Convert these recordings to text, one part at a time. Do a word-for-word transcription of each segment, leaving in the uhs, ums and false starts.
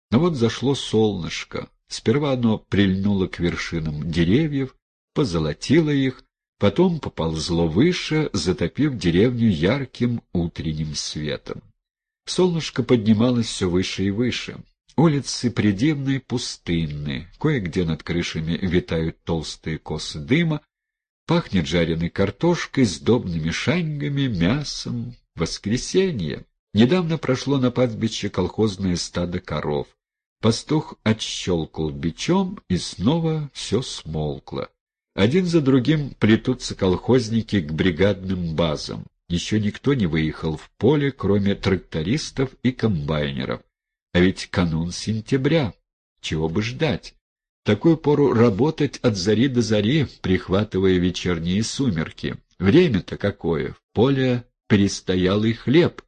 Но вот зашло солнышко. Сперва оно прильнуло к вершинам деревьев, позолотило их, потом поползло выше, затопив деревню ярким утренним светом. Солнышко поднималось все выше и выше. Улицы придивные, пустынные, кое-где над крышами витают толстые косы дыма, пахнет жареной картошкой, сдобными шаньгами, мясом. Воскресенье. Недавно прошло на пастбище колхозное стадо коров. Пастух отщелкал бичом, и снова все смолкло. Один за другим плетутся колхозники к бригадным базам. Еще никто не выехал в поле, кроме трактористов и комбайнеров. А ведь канун сентября. Чего бы ждать? В такую пору работать от зари до зари, прихватывая вечерние сумерки. Время-то какое? В поле перестоялый хлеб.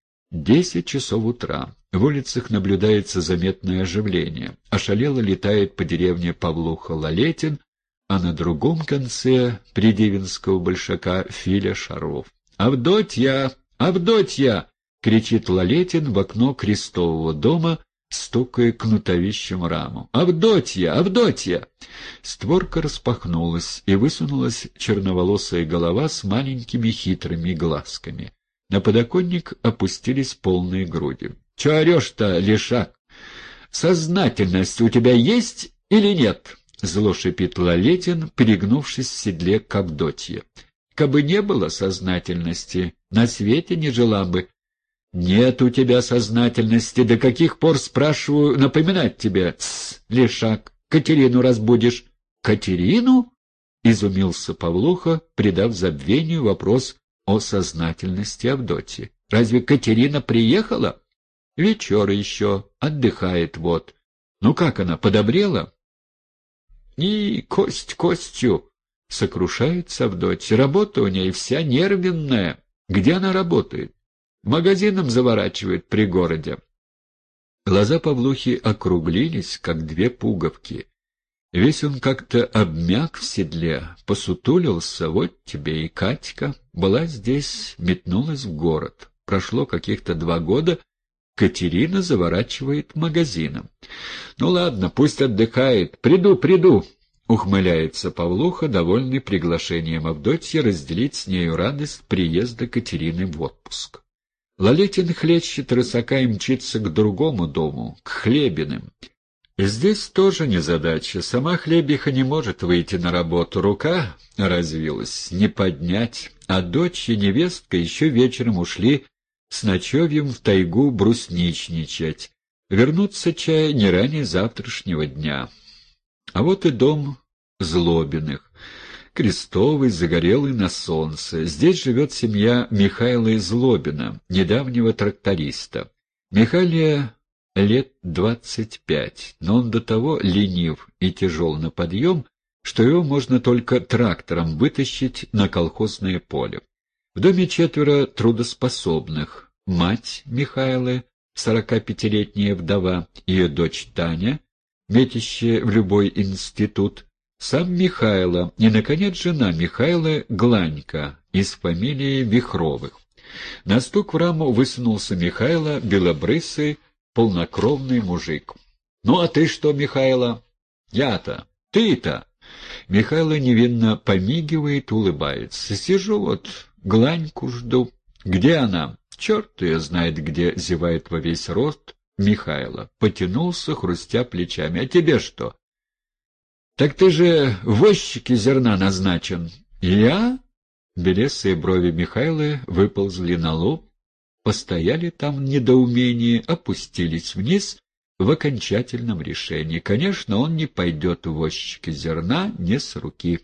Десять часов утра. В улицах наблюдается заметное оживление. Ошалело летает по деревне Павлуха Лалетин, а на другом конце придивинского большака Филя Шаров. «Авдотья! Авдотья!» — кричит Лалетин в окно крестового дома, стукая кнутовищем раму. «Авдотья! Авдотья!» Створка распахнулась, и высунулась черноволосая голова с маленькими хитрыми глазками. На подоконник опустились полные груди. — Чё орёшь-то, лишак? Сознательность у тебя есть или нет? — зло шипит Лалетин, перегнувшись в седле к Авдотье. — Кабы не было сознательности, на свете не жила бы. — Нет у тебя сознательности. До каких пор, спрашиваю, напоминать тебе? — Тссс, лишак, Катерину разбудишь. — Катерину? — изумился Павлуха, придав забвению вопрос о сознательности Авдотьи. — Разве Катерина приехала? — Вечер еще, отдыхает вот. — Ну как она, подобрела? — И кость костью, — сокрушается Авдотья. Работа у ней вся нервенная. Где она работает? Магазином заворачивает при городе. Глаза Павлухи округлились, как две пуговки. Весь он как-то обмяк в седле, посутулился. Вот тебе и Катька. Была здесь, метнулась в город. Прошло каких-то два года, Катерина заворачивает магазином. Ну ладно, пусть отдыхает. Приду, приду, ухмыляется Павлуха, довольный приглашением Авдотьи разделить с нею радость приезда Катерины в отпуск. Лалетин хлещет рысака и мчится к другому дому, к Хлебиным. Здесь тоже незадача. Сама Хлебиха не может выйти на работу. Рука развилась, не поднять. А дочь и невестка еще вечером ушли с ночевьем в тайгу брусничничать. Вернуться чай не ранее завтрашнего дня. А вот и дом Злобиных. Крестовый, загорелый на солнце. Здесь живет семья Михаила Злобина, недавнего тракториста. Михаиле лет двадцать пять, но он до того ленив и тяжел на подъем, что его можно только трактором вытащить на колхозное поле. В доме четверо трудоспособных. Мать Михаилы, сорокапятилетняя вдова, ее дочь Таня, метящая в любой институт, сам Михайло и, наконец, жена Михайлы Гланька из фамилии Вихровых. На стук в раму высунулся Михайло, белобрысый, полнокровный мужик. — Ну, а ты что, Михайло? — Я-то. Ты-то. Михайло невинно помигивает, улыбается. — Сижу вот, Гланьку жду. — Где она? — Черт ее знает где, — зевает во весь рост Михайло. Потянулся, хрустя плечами. — А тебе что? — Так ты же в возчике зерна назначен. — Я? Белесые брови Михайлы выползли на лоб, постояли там в недоумении, опустились вниз в окончательном решении. Конечно, он не пойдет в возчике зерна не с руки.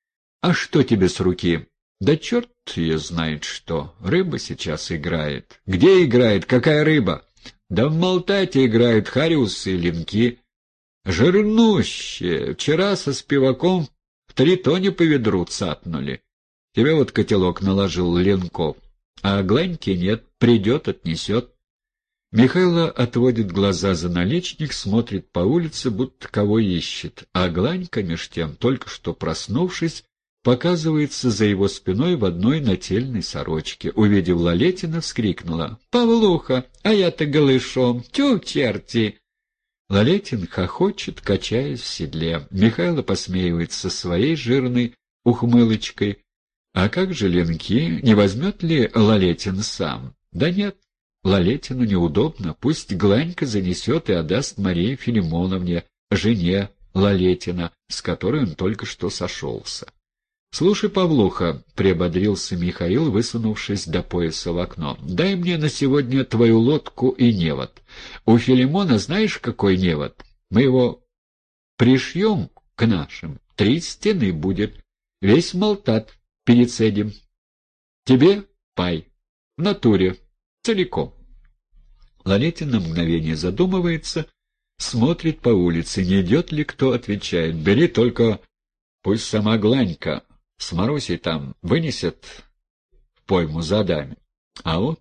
— А что тебе с руки? — Да черт ее знает что. Рыба сейчас играет. — Где играет? Какая рыба? — Да в Малтате играют хариусы и линки. — Жирнущие. Вчера со спиваком в три тони по ведру цапнули. Тебе вот котелок наложил Ленков. А Гланьки нет, придет, отнесет. Михайло отводит глаза за наличник, смотрит по улице, будто кого ищет. А Гланька, меж тем, только что проснувшись, показывается за его спиной в одной нательной сорочке. Увидев Лалетина, вскрикнула: — Павлуха, а я-то голышом! Тю, черти! Лалетин хохочет, качаясь в седле. Михайло посмеивается своей жирной ухмылочкой. А как же Ленки? Не возьмет ли Лалетин сам? Да нет, Лалетину неудобно. Пусть Гланька занесет и отдаст Марии Филимоновне, жене Лалетина, с которой он только что сошелся. — Слушай, Павлуха, — приободрился Михаил, высунувшись до пояса в окно, — дай мне на сегодня твою лодку и невод. У Филимона знаешь, какой невод? Мы его пришьем к нашим, три стены будет, весь молтат перецедим. Тебе пай, в натуре, целиком. Лалетин на мгновение задумывается, смотрит по улице, не идет ли кто, отвечает: бери только, пусть сама Гланька с Марусей там вынесет в пойму за дами, а вот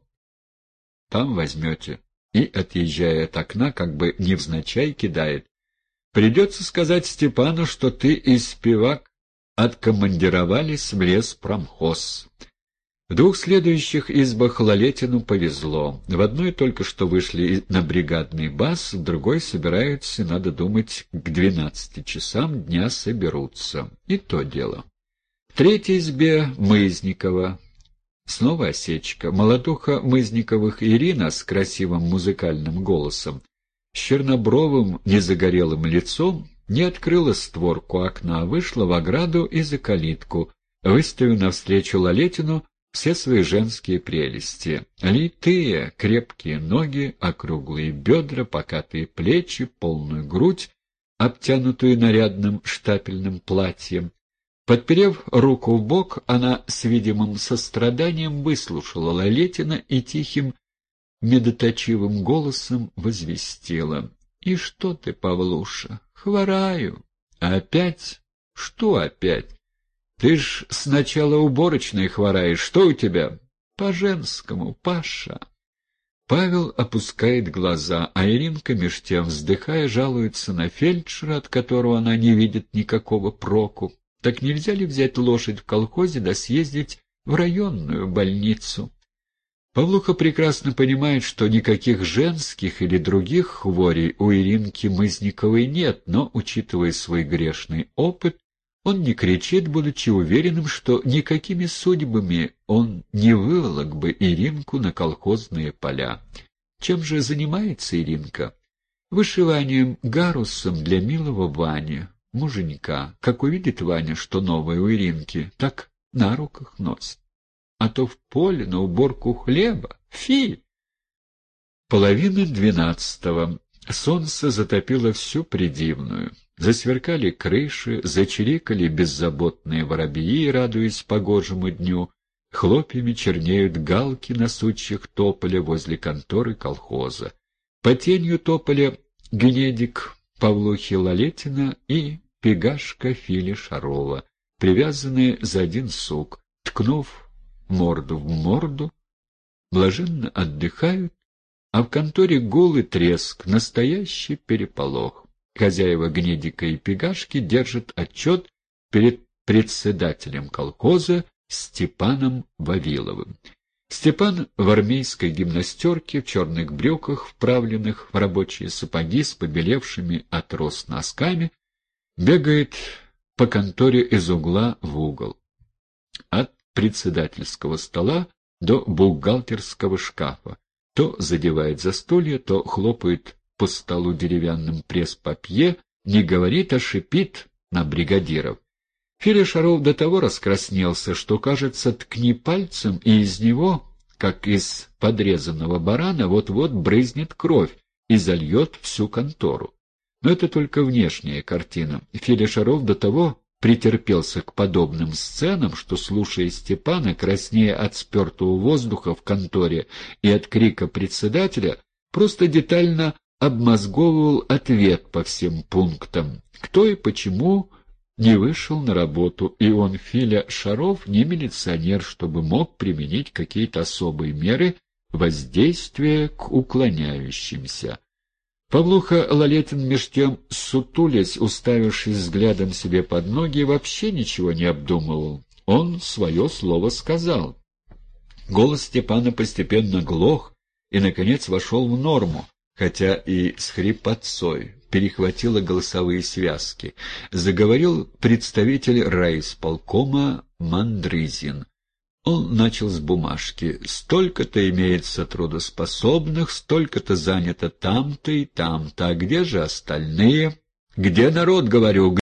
там возьмете. И, отъезжая от окна, как бы невзначай кидает: придется сказать Степану, что ты и Спивак откомандировались в леспромхоз. В двух следующих избах Лалетину повезло. В одной только что вышли на бригадный бас, в другой собираются, надо думать, к двенадцати часам дня соберутся. И то дело. В третьей избе Мызникова. Снова осечка. Молодуха Мызниковых Ирина с красивым музыкальным голосом, с чернобровым незагорелым лицом, не открыла створку окна, а вышла в ограду и за калитку, выставив навстречу Лалетину все свои женские прелести. Литые, крепкие ноги, округлые бедра, покатые плечи, полную грудь, обтянутую нарядным штапельным платьем. Подперев руку в бок, она с видимым состраданием выслушала Лалетина и тихим, медоточивым голосом возвестила: — И что ты, Павлуша, хвораю? — А опять? — Что опять? Ты ж сначала уборочной хвораешь. Что у тебя? — По-женскому, Паша. Павел опускает глаза, а Иринка, меж тем, вздыхая, жалуется на фельдшера, от которого она не видит никакого проку. Так нельзя ли взять лошадь в колхозе да съездить в районную больницу? Павлуха прекрасно понимает, что никаких женских или других хворей у Иринки Мызниковой нет, но, учитывая свой грешный опыт, он не кричит, будучи уверенным, что никакими судьбами он не выволок бы Иринку на колхозные поля. Чем же занимается Иринка? Вышиванием гарусом для милого Вани, муженька. Как увидит Ваня, что новое у Иринки, так на руках носит. А то в поле на уборку хлеба. Фи! Половина двенадцатого. Солнце затопило всю Придивную. Засверкали крыши, зачирикали беззаботные воробьи, радуясь погожему дню. Хлопьями чернеют галки на сучьях тополя возле конторы колхоза. По тенью тополя Гнедик Павлухи Лалетина и пегашка Фили Шарова, привязанные за один сук, ткнув морду в морду, блаженно отдыхают, а в конторе гул и треск, настоящий переполох. Хозяева Гнедика и пегашки держат отчет перед председателем колхоза Степаном Вавиловым. Степан в армейской гимнастерке, в черных брюках, вправленных в рабочие сапоги с побелевшими от рост носками, бегает по конторе из угла в угол. От председательского стола до бухгалтерского шкафа. То задевает застолье, то хлопает по столу деревянным пресс-папье, не говорит, а шипит на бригадиров. Филя Шаров до того раскраснелся, что, кажется, ткни пальцем, и из него, как из подрезанного барана, вот-вот брызнет кровь и зальет всю контору. Но это только внешняя картина. Филя Шаров до того претерпелся к подобным сценам, что, слушая Степана, краснея от спертого воздуха в конторе и от крика председателя, просто детально обмозговывал ответ по всем пунктам, кто и почему не вышел на работу, и он, Филя Шаров, не милиционер, чтобы мог применить какие-то особые меры воздействия к уклоняющимся. Павлуха Лалетин, меж тем, сутулясь, уставившись взглядом себе под ноги, вообще ничего не обдумывал. Он свое слово сказал. Голос Степана постепенно глох и, наконец, вошел в норму, хотя и с хрипотцой. перехватило голосовые связки. Заговорил представитель райисполкома Мандрызин. Он начал с бумажки. «Столько-то имеется трудоспособных, столько-то занято там-то и там-то. А где же остальные?» «Где народ, говорю,